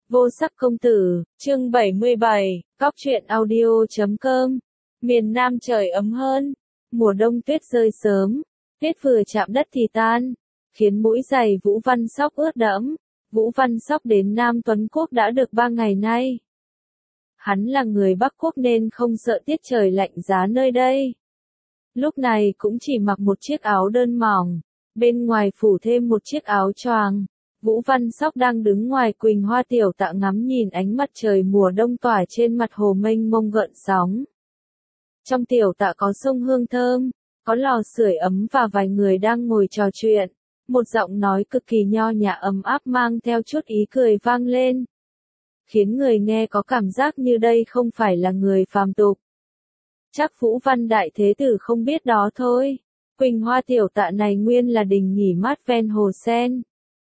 Vô sắc công tử, chương 77, góc truyện audio.com. Miền Nam trời ấm hơn, mùa đông tuyết rơi sớm, tuyết vừa chạm đất thì tan, khiến mũi giày Vũ Văn Sóc ướt đẫm. Vũ Văn Sóc đến Nam Tuấn Quốc đã được 3 ngày nay. Hắn là người Bắc Quốc nên không sợ tiết trời lạnh giá nơi đây. Lúc này cũng chỉ mặc một chiếc áo đơn mỏng, bên ngoài phủ thêm một chiếc áo choàng. Vũ Văn Sóc đang đứng ngoài Quỳnh Hoa Tiểu Tạ ngắm nhìn ánh mặt trời mùa đông tỏa trên mặt hồ mênh mông gợn sóng. Trong tiểu tạ có sông hương thơm, có lò sưởi ấm và vài người đang ngồi trò chuyện. Một giọng nói cực kỳ nho nhã ấm áp mang theo chút ý cười vang lên, khiến người nghe có cảm giác như đây không phải là người phàm tục. Chắc Vũ Văn Đại Thế Tử không biết đó thôi. Quỳnh Hoa Tiểu Tạ này nguyên là đình nghỉ mát ven hồ sen.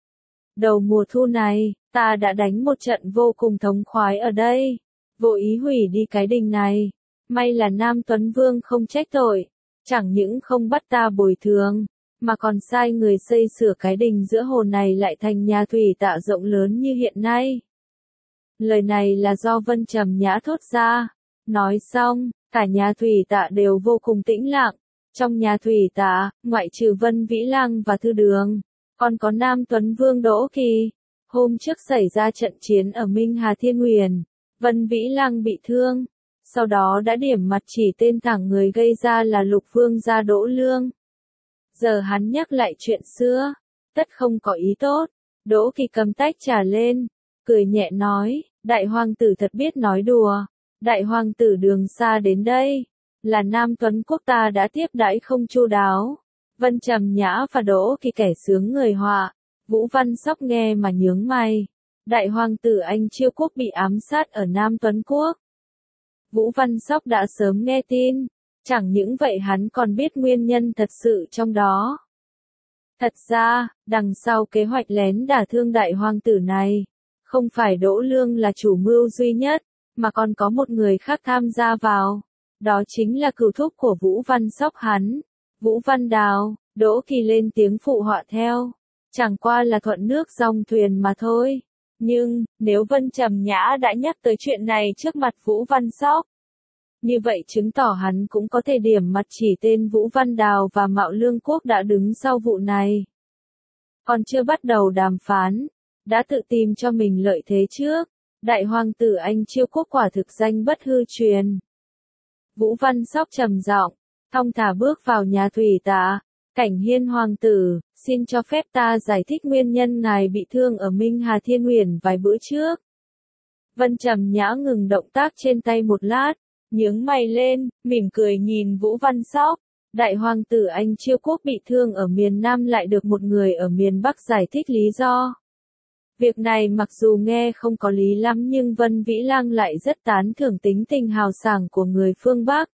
Đầu mùa thu này, ta đã đánh một trận vô cùng thống khoái ở đây, vô ý hủy đi cái đình này. May là Nam Tuấn Vương không trách tội, chẳng những không bắt ta bồi thường, mà còn sai người xây sửa cái đình giữa hồ này lại thành nhà thủy tạ rộng lớn như hiện nay. Lời này là do Vân Trầm Nhã thốt ra. Nói xong, cả nhà thủy tạ đều vô cùng tĩnh lặng. Trong nhà thủy tạ, ngoại trừ Vân Vĩ Lăng và Thư Đường, còn có Nam Tuấn Vương Đỗ Kỳ. Hôm trước xảy ra trận chiến ở Minh Hà Thiên Huyền, Vân Vĩ Lăng bị thương, sau đó đã điểm mặt chỉ tên thẳng người gây ra là Lục Vương gia Đỗ Lương. Giờ hắn nhắc lại chuyện xưa, tất không có ý tốt. Đỗ Kỳ cầm tách trà lên, cười nhẹ nói, đại hoàng tử thật biết nói đùa. Đại hoàng tử đường xa đến đây, là Nam Tuấn Quốc ta đã tiếp đãi không chu đáo. Vân Trầm Nhã và Đỗ Kỳ kẻ sướng người họa. Vũ Văn Sóc nghe mà nhướng mày. Đại hoàng tử Anh Chiêu Quốc bị ám sát ở Nam Tuấn Quốc. Vũ Văn Sóc đã sớm nghe tin. Chẳng những vậy hắn còn biết nguyên nhân thật sự trong đó. Thật ra, đằng sau kế hoạch lén đả thương đại hoàng tử này, không phải Đỗ Lương là chủ mưu duy nhất, mà còn có một người khác tham gia vào. Đó chính là cựu thúc của Vũ Văn Sóc hắn, Vũ Văn Đào. Đỗ Kỳ lên tiếng phụ họa theo. Chẳng qua là thuận nước dòng thuyền mà thôi. Nhưng, nếu Vân Trầm Nhã đã nhắc tới chuyện này trước mặt Vũ Văn Sóc, như vậy chứng tỏ hắn cũng có thể điểm mặt chỉ tên Vũ Văn Đào và Mạo Lương Quốc đã đứng sau vụ này. Còn chưa bắt đầu đàm phán, đã tự tìm cho mình lợi thế trước. Đại hoàng tử Anh Chiêu Quốc quả thực danh bất hư truyền. Vũ Văn Sóc trầm giọng, thong thả bước vào nhà thủy tạ. Cảnh Hiên hoàng tử, xin cho phép ta giải thích nguyên nhân ngài bị thương ở Minh Hà Thiên Huyền vài bữa trước. Vân Trầm Nhã ngừng động tác trên tay một lát, nhướng mày lên, mỉm cười nhìn Vũ Văn Sóc. Đại hoàng tử Anh Chiêu Quốc bị thương ở miền Nam lại được một người ở miền Bắc giải thích lý do. Việc này mặc dù nghe không có lý lắm nhưng Vân Vĩ Lăng lại rất tán thưởng tính tình hào sảng của người phương Bắc.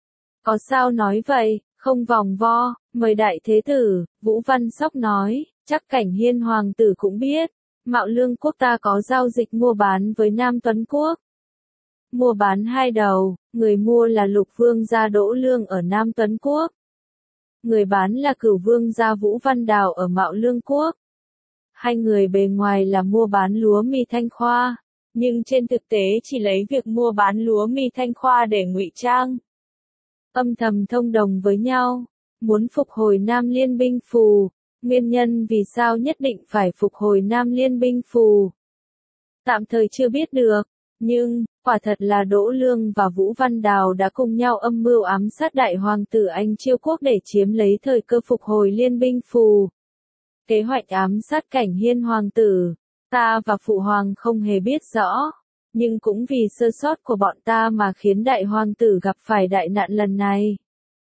Có sao nói vậy, không vòng vo, mời đại thế tử. Vũ Văn Sóc nói, chắc Cảnh Hiên hoàng tử cũng biết, Mạo Lương Quốc ta có giao dịch mua bán với Nam Tuấn Quốc. Mua bán hai đầu, người mua là Lục Vương gia Đỗ Lương ở Nam Tuấn Quốc. Người bán là Cửu Vương gia Vũ Văn Đào ở Mạo Lương Quốc. Hai người bề ngoài là mua bán lúa mì Thanh Khoa, nhưng trên thực tế chỉ lấy việc mua bán lúa mì Thanh Khoa để ngụy trang. Âm thầm thông đồng với nhau, muốn phục hồi Nam Liên binh phù. Nguyên nhân vì sao nhất định phải phục hồi Nam Liên binh phù, tạm thời chưa biết được, nhưng, quả thật là Đỗ Lương và Vũ Văn Đào đã cùng nhau âm mưu ám sát đại hoàng tử Anh Chiêu Quốc để chiếm lấy thời cơ phục hồi Liên binh phù. Kế hoạch ám sát Cảnh Hiên hoàng tử, ta và phụ hoàng không hề biết rõ, nhưng cũng vì sơ sót của bọn ta mà khiến đại hoàng tử gặp phải đại nạn lần này.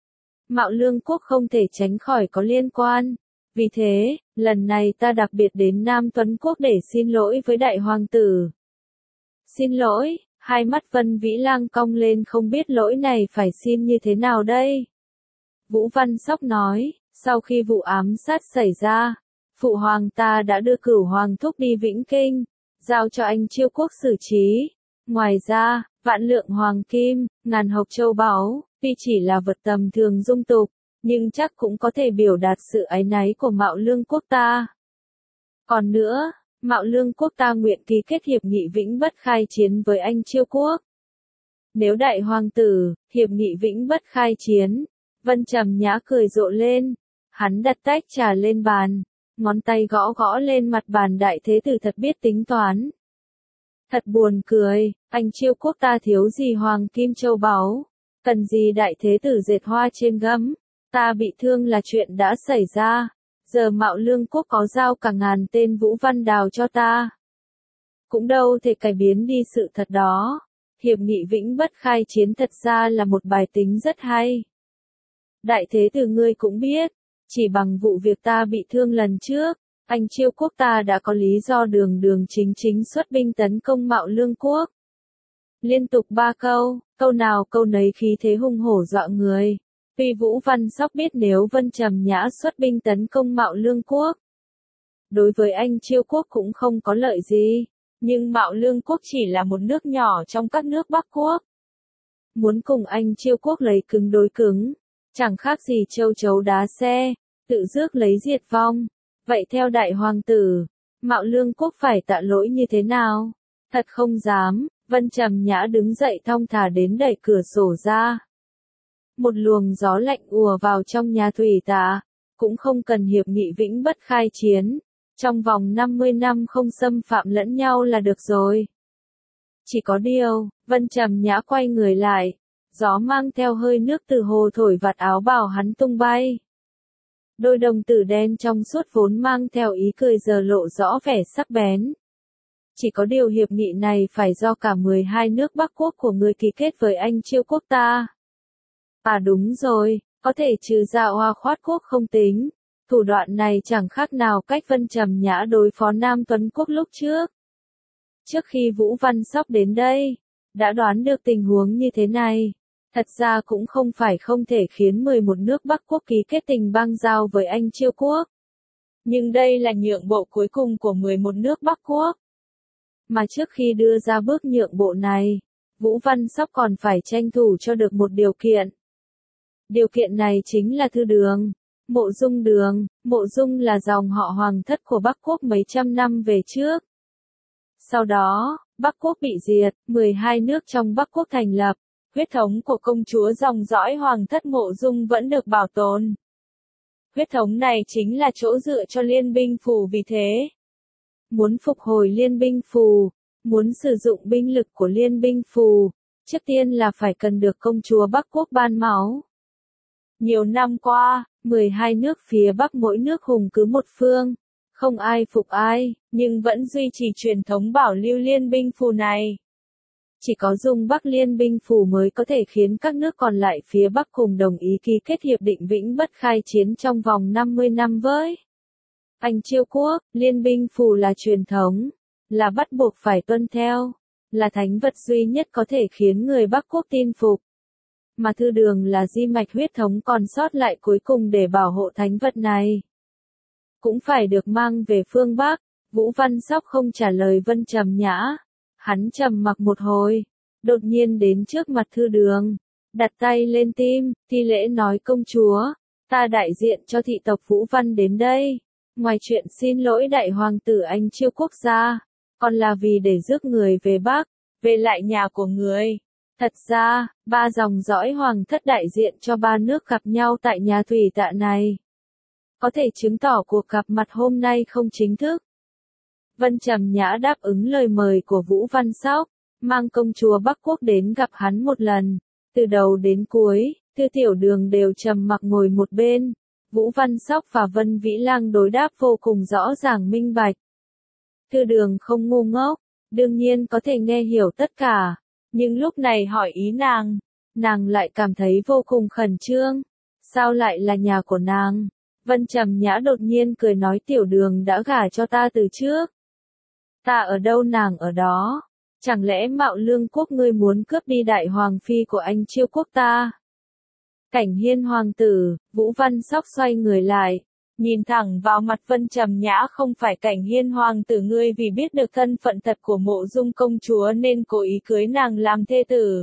Mạo Lương Quốc không thể tránh khỏi có liên quan, vì thế, lần này ta đặc biệt đến Nam Tuấn Quốc để xin lỗi với đại hoàng tử. Xin lỗi, hai mắt Vân Vĩ Lăng cong lên không biết lỗi này phải xin như thế nào đây. Vũ Văn Sóc nói, sau khi vụ ám sát xảy ra, phụ hoàng ta đã đưa Cửu hoàng thúc đi Vĩnh Kinh, giao cho Anh Chiêu Quốc xử trí. Ngoài ra, vạn lượng hoàng kim, ngàn hộc châu báu, tuy chỉ là vật tầm thường dung tục, nhưng chắc cũng có thể biểu đạt sự áy náy của Mạo Lương Quốc ta. Còn nữa, Mạo Lương quốc ta nguyện ký kết hiệp nghị vĩnh bất khai chiến với Anh Chiêu quốc. Nếu đại hoàng tử, hiệp nghị vĩnh bất khai chiến. Vân Trầm Nhã cười rộ lên. Hắn đặt tách trà lên bàn. Ngón tay gõ gõ lên mặt bàn, đại thế tử thật biết tính toán. Thật buồn cười, Anh Chiêu quốc ta thiếu gì hoàng kim châu báu. Cần gì đại thế tử dệt hoa trên gấm. Ta bị thương là chuyện đã xảy ra. Giờ Mạo Lương quốc có giao cả ngàn tên Vũ Văn Đào cho ta. Cũng đâu thể cải biến đi sự thật đó. Hiệp nghị vĩnh bất khai chiến thật ra là một bài tính rất hay. Đại thế tử ngươi cũng biết, chỉ bằng vụ việc ta bị thương lần trước, Anh Chiêu quốc ta đã có lý do đường đường chính chính xuất binh tấn công Mạo Lương quốc. Liên tục 3 câu nào câu nấy khí thế hung hổ dọa người. Tuy Vũ Văn Sóc biết nếu Vân Trầm Nhã xuất binh tấn công Mạo Lương quốc, đối với Anh Chiêu quốc cũng không có lợi gì, nhưng Mạo Lương quốc chỉ là một nước nhỏ trong các nước Bắc quốc. Muốn cùng Anh Chiêu quốc lấy cứng đối cứng, chẳng khác gì châu chấu đá xe, tự rước lấy diệt vong. Vậy theo đại hoàng tử, Mạo Lương quốc phải tạ lỗi như thế nào? Thật không dám. Vân Trầm Nhã đứng dậy thong thả đến đẩy cửa sổ ra. Một luồng gió lạnh ùa vào trong nhà thủy tạ. Cũng không cần hiệp nghị vĩnh bất khai chiến. Trong vòng 50 năm không xâm phạm lẫn nhau là được rồi. Chỉ có điều, Vân Trầm Nhã quay người lại. Gió mang theo hơi nước từ hồ thổi vạt áo bào hắn tung bay. Đôi đồng tử đen trong suốt vốn mang theo ý cười giờ lộ rõ vẻ sắc bén. Chỉ có điều hiệp nghị này phải do cả 12 nước Bắc quốc của người ký kết với Anh Chiêu quốc ta. À đúng rồi, có thể trừ ra Hoa Khoát quốc không tính. Thủ đoạn này chẳng khác nào cách Vân Trầm Nhã đối phó Nam Tuấn quốc lúc trước. Trước khi Vũ Văn Sóc đến đây, đã đoán được tình huống như thế này. Thật ra cũng không phải không thể khiến 11 nước Bắc quốc ký kết tình bang giao với Anh Chiêu quốc. Nhưng đây là nhượng bộ cuối cùng của 11 nước Bắc quốc. Mà trước khi đưa ra bước nhượng bộ này, Vũ Văn Sóc còn phải tranh thủ cho được một điều kiện. Điều kiện này chính là Thư Đường, Mộ Dung Đường. Mộ Dung là dòng họ hoàng thất của Bắc quốc mấy trăm năm về trước. Sau đó, Bắc quốc bị diệt, 12 nước trong Bắc quốc thành lập. Huyết thống của công chúa dòng dõi hoàng thất Mộ Dung vẫn được bảo tồn. Huyết thống này chính là chỗ dựa cho Liên binh phù, vì thế. Muốn phục hồi Liên binh phù, muốn sử dụng binh lực của Liên binh phù, trước tiên là phải cần được công chúa Bắc quốc ban máu. Nhiều năm qua, 12 nước phía Bắc mỗi nước hùng cứ một phương, không ai phục ai, nhưng vẫn duy trì truyền thống bảo lưu Liên binh phù này. Chỉ có dùng Bắc Liên binh phù mới có thể khiến các nước còn lại phía Bắc cùng đồng ý ký kết hiệp định vĩnh bất khai chiến trong vòng 50 năm với Anh Chiêu quốc. Liên binh phù là truyền thống, là bắt buộc phải tuân theo, là thánh vật duy nhất có thể khiến người Bắc quốc tin phục. Mà Thư Đường là di mạch huyết thống còn sót lại cuối cùng để bảo hộ thánh vật này. Cũng phải được mang về phương Bắc. Vũ Văn Sóc không trả lời Vân Trầm Nhã. Hắn trầm mặc một hồi, đột nhiên đến trước mặt Thư Đường, đặt tay lên tim, thi lễ nói: công chúa, ta đại diện cho thị tộc Vũ Văn đến đây. Ngoài chuyện xin lỗi đại hoàng tử Anh Chiêu quốc gia, còn là vì để rước người về Bắc, về lại nhà của người. Thật ra, 3 dòng dõi hoàng thất đại diện cho 3 nước gặp nhau tại nhà thủy tạ này. Có thể chứng tỏ cuộc gặp mặt hôm nay không chính thức. Vân Trầm Nhã đáp ứng lời mời của Vũ Văn Sóc, mang công chúa Bắc quốc đến gặp hắn một lần. Từ đầu đến cuối, Thư Tiểu Đường đều trầm mặc ngồi một bên. Vũ Văn Sóc và Vân Vĩ Lang đối đáp vô cùng rõ ràng minh bạch. Thư Đường không ngu ngốc, đương nhiên có thể nghe hiểu tất cả. Nhưng lúc này hỏi ý nàng lại cảm thấy vô cùng khẩn trương. Sao lại là nhà của nàng? Vân Trầm Nhã đột nhiên cười nói: Tiểu Đường đã gả cho ta từ trước. Ta ở đâu nàng ở đó. Chẳng lẽ Mạo Lương quốc ngươi muốn cướp đi đại hoàng phi của Anh Chiêu quốc ta? Cảnh Hiên hoàng tử. Vũ Văn Sóc xoay người lại, nhìn thẳng vào mặt Vân Trầm Nhã: không phải Cảnh Hiên hoàng tử ngươi vì biết được thân phận thật của Mộ Dung công chúa nên cố ý cưới nàng làm thê tử.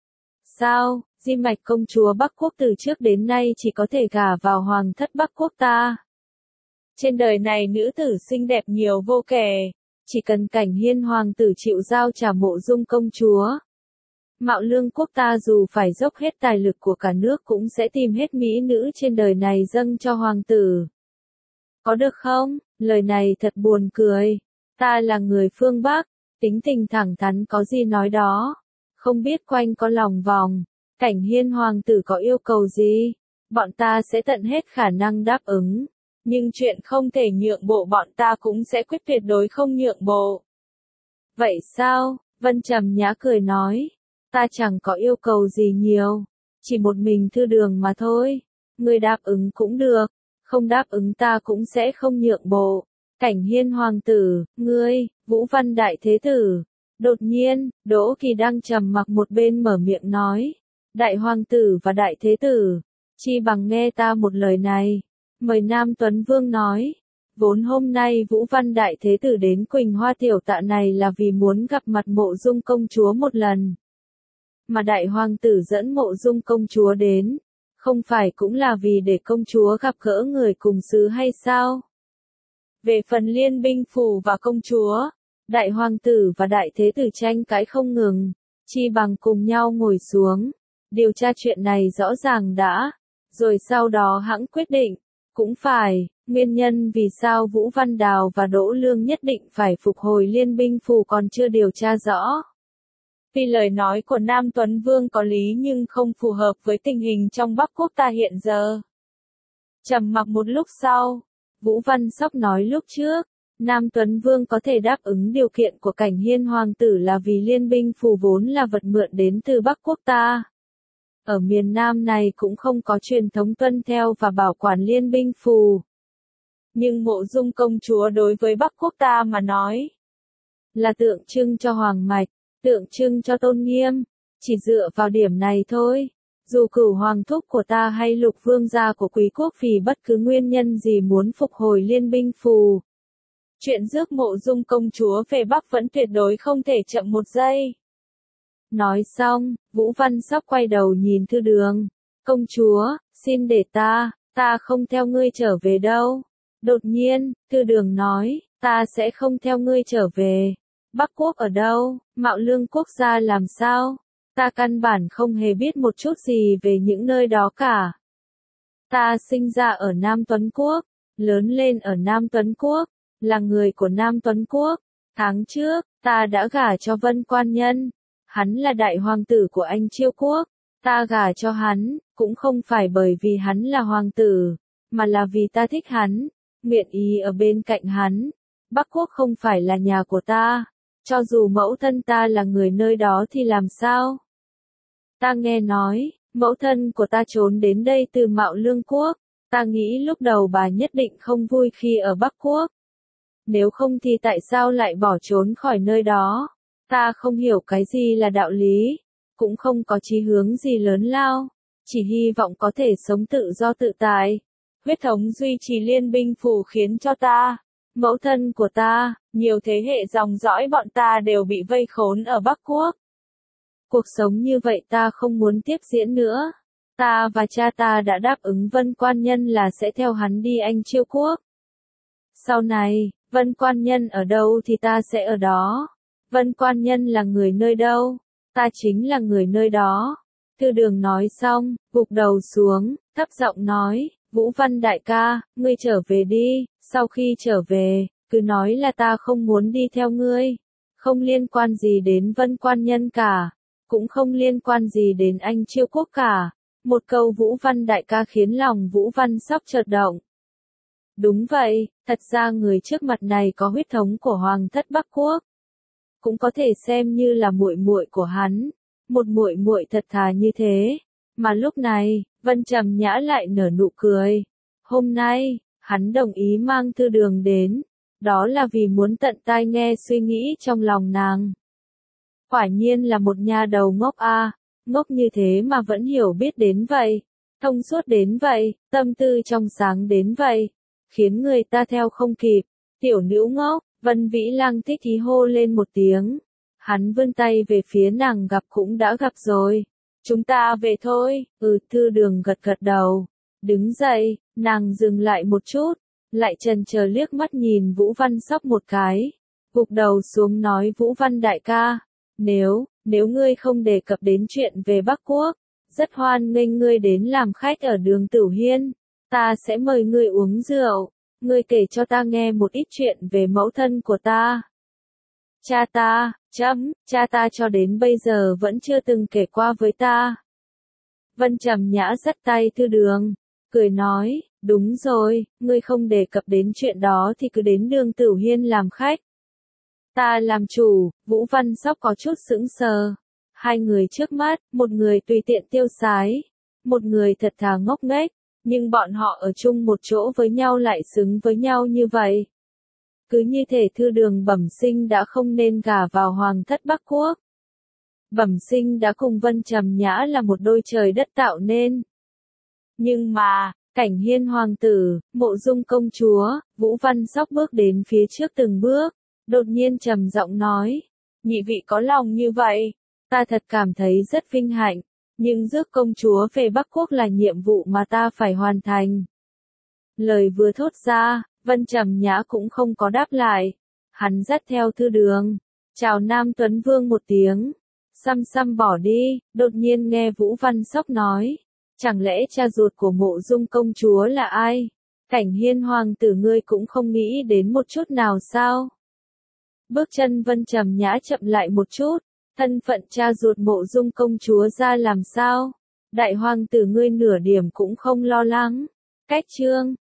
Sao, di mạch công chúa Bắc quốc từ trước đến nay chỉ có thể gả vào hoàng thất Bắc quốc ta. Trên đời này nữ tử xinh đẹp nhiều vô kể, chỉ cần Cảnh Hiên hoàng tử chịu giao trả Mộ Dung công chúa. Mạo Lương quốc ta dù phải dốc hết tài lực của cả nước cũng sẽ tìm hết mỹ nữ trên đời này dâng cho hoàng tử. Có được không? Lời này thật buồn cười. Ta là người phương Bắc, tính tình thẳng thắn có gì nói đó. Không biết quanh có lòng vòng. Cảnh Hiên hoàng tử có yêu cầu gì? Bọn ta sẽ tận hết khả năng đáp ứng. Nhưng chuyện không thể nhượng bộ bọn ta cũng sẽ quyết tuyệt đối không nhượng bộ. Vậy sao? Vân Trầm Nhã cười nói. Ta chẳng có yêu cầu gì nhiều. Chỉ một mình Thư Đường mà thôi. Ngươi đáp ứng cũng được. Không đáp ứng ta cũng sẽ không nhượng bộ. Cảnh Hiên hoàng tử, ngươi, Vũ Văn đại thế tử. Đột nhiên, Đỗ Kỳ đang trầm mặc một bên mở miệng nói. Đại hoàng tử và đại thế tử, chi bằng nghe ta một lời này. Mời Nam Tuấn Vương nói. Vốn hôm nay Vũ Văn đại thế tử đến Quỳnh Hoa tiểu tạ này là vì muốn gặp mặt Mộ Dung công chúa một lần. Mà đại hoàng tử dẫn Mộ Dung công chúa đến, không phải cũng là vì để công chúa gặp gỡ người cùng xứ hay sao? Về phần Liên binh phủ và công chúa, đại hoàng tử và đại thế tử tranh cãi không ngừng, chi bằng cùng nhau ngồi xuống, điều tra chuyện này rõ ràng đã, rồi sau đó hẵng quyết định. Cũng phải, nguyên nhân vì sao Vũ Văn Đào và Đỗ Lương nhất định phải phục hồi Liên binh phủ còn chưa điều tra rõ. Tuy lời nói của Nam Tuấn Vương có lý nhưng không phù hợp với tình hình trong Bắc Quốc ta hiện giờ. Trầm mặc một lúc sau, Vũ Văn Sóc nói lúc trước, Nam Tuấn Vương có thể đáp ứng điều kiện của Cảnh Hiên hoàng tử là vì Liên binh phủ vốn là vật mượn đến từ Bắc Quốc ta. Ở miền Nam này cũng không có truyền thống tuân theo và bảo quản Liên binh phủ. Nhưng Mộ Dung công chúa đối với Bắc Quốc ta mà nói, là tượng trưng cho hoàng mạch, tượng trưng cho tôn nghiêm, chỉ dựa vào điểm này thôi. Dù Cửu hoàng thúc của ta hay Lục vương gia của Quý quốc vì bất cứ nguyên nhân gì muốn phục hồi Liên binh phủ, chuyện rước Mộ Dung công chúa về Bắc vẫn tuyệt đối không thể chậm một giây. Nói xong, Vũ Văn Sóc quay đầu nhìn Thư Đường. Công chúa, xin để ta không theo ngươi trở về đâu. Đột nhiên, Thư Đường nói, ta sẽ không theo ngươi trở về. Bắc Quốc ở đâu? Mạo Lương quốc gia làm sao? Ta căn bản không hề biết một chút gì về những nơi đó cả. Ta sinh ra ở Nam Tuấn Quốc, lớn lên ở Nam Tuấn Quốc, là người của Nam Tuấn Quốc. Tháng trước, ta đã gả cho Vân Quan Nhân. Hắn là đại hoàng tử của Anh Chiêu Quốc. Ta gả cho hắn, cũng không phải bởi vì hắn là hoàng tử, mà là vì ta thích hắn, nguyện ý ở bên cạnh hắn. Bắc Quốc không phải là nhà của ta. Cho dù mẫu thân ta là người nơi đó thì làm sao? Ta nghe nói, mẫu thân của ta trốn đến đây từ Mạo Lương quốc. Ta nghĩ lúc đầu bà nhất định không vui khi ở Bắc Quốc. Nếu không thì tại sao lại bỏ trốn khỏi nơi đó? Ta không hiểu cái gì là đạo lý, cũng không có chí hướng gì lớn lao, chỉ hy vọng có thể sống tự do tự tại. Huyết thống duy trì Liên binh phủ khiến cho ta, mẫu thân của ta, nhiều thế hệ dòng dõi bọn ta đều bị vây khốn ở Bắc Quốc. Cuộc sống như vậy ta không muốn tiếp diễn nữa. Ta và cha ta đã đáp ứng Vân Quan Nhân là sẽ theo hắn đi Anh Chiêu Quốc. Sau này, Vân Quan Nhân ở đâu thì ta sẽ ở đó. Vân Quan Nhân là người nơi đâu? Ta chính là người nơi đó. Thư Đường nói xong, gục đầu xuống, thấp giọng nói, Vũ Văn đại ca, ngươi trở về đi, sau khi trở về, cứ nói là ta không muốn đi theo ngươi. Không liên quan gì đến Vân Quan Nhân cả, cũng không liên quan gì đến Anh Chiêu Quốc cả. Một câu Vũ Văn đại ca khiến lòng Vũ Văn Sóc chợt động. Đúng vậy, thật ra người trước mặt này có huyết thống của Hoàng thất Bắc Quốc. Cũng có thể xem như là muội muội của hắn, một muội muội thật thà như thế. Mà lúc này, Vân Trầm Nhã lại nở nụ cười. Hôm nay, hắn đồng ý mang Thư Đường đến, đó là vì muốn tận tai nghe suy nghĩ trong lòng nàng. Quả nhiên là một nha đầu ngốc a, ngốc như thế mà vẫn hiểu biết đến vậy, thông suốt đến vậy, tâm tư trong sáng đến vậy, khiến người ta theo không kịp. Tiểu nữ ngốc. Vân Vĩ Lăng thích ý hô lên một tiếng. Hắn vươn tay về phía nàng gặp cũng đã gặp rồi. Chúng ta về thôi. Thư Đường gật gật đầu. Đứng dậy, nàng dừng lại một chút. Lại chần chờ liếc mắt nhìn Vũ Văn Sóc một cái. gục đầu xuống nói Vũ Văn đại ca, nếu ngươi không đề cập đến chuyện về Bắc Quốc, rất hoan nghênh ngươi đến làm khách ở Đường Tửu Hiên, ta sẽ mời ngươi uống rượu, ngươi kể cho ta nghe một ít chuyện về mẫu thân của ta. Cha ta cho đến bây giờ vẫn chưa từng kể qua với ta. Vân Trầm Nhã dắt tay Thư Đường, cười nói, đúng rồi, ngươi không đề cập đến chuyện đó thì cứ đến Đường Tửu Hiên làm khách. Ta làm chủ, Vũ Văn Sóc có chút sững sờ. Hai người trước mắt, một người tùy tiện tiêu sái, một người thật thà ngốc nghếch, nhưng bọn họ ở chung một chỗ với nhau lại xứng với nhau như vậy. Cứ như thể Thư Đường bẩm sinh đã không nên gả vào hoàng thất Bắc Quốc. Bẩm sinh đã cùng Vân Trầm Nhã là một đôi trời đất tạo nên. Nhưng mà, Cảnh Hiên hoàng tử, Mộ Dung công chúa, Vũ Văn Sóc bước đến phía trước từng bước, đột nhiên trầm giọng nói, nhị vị có lòng như vậy, ta thật cảm thấy rất vinh hạnh, nhưng rước công chúa về Bắc Quốc là nhiệm vụ mà ta phải hoàn thành. Lời vừa thốt ra, Vân Trầm Nhã cũng không có đáp lại, hắn dắt theo Thư Đường, chào Nam Tuấn Vương một tiếng, xăm bỏ đi, đột nhiên nghe Vũ Văn Sóc nói, chẳng lẽ cha ruột của Mộ Dung công chúa là ai? Cảnh Hiên hoàng tử ngươi cũng không nghĩ đến một chút nào sao? Bước chân Vân Trầm Nhã chậm lại một chút, thân phận cha ruột Mộ Dung công chúa ra làm sao? Đại hoàng tử ngươi nửa điểm cũng không lo lắng. Cách chương